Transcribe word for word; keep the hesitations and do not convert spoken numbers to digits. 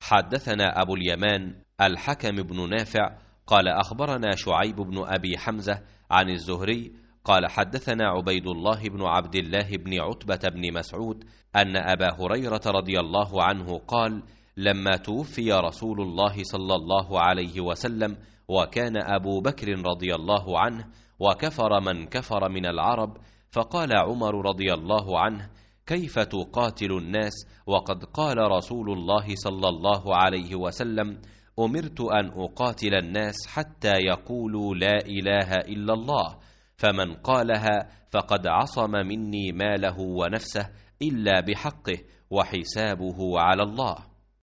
حدثنا أبو اليمان الحكم بن نافع قال أخبرنا شعيب بن أبي حمزة عن الزهري قال حدثنا عبيد الله بن عبد الله بن عتبة بن مسعود أن أبا هريرة رضي الله عنه قال لما توفي رسول الله صلى الله عليه وسلم وكان أبو بكر رضي الله عنه وكفر من كفر من العرب، فقال عمر رضي الله عنه كيف تقاتل الناس وقد قال رسول الله صلى الله عليه وسلم أمرت أن أقاتل الناس حتى يقولوا لا إله إلا الله، فمن قالها فقد عصم مني ماله ونفسه إلا بحقه وحسابه على الله.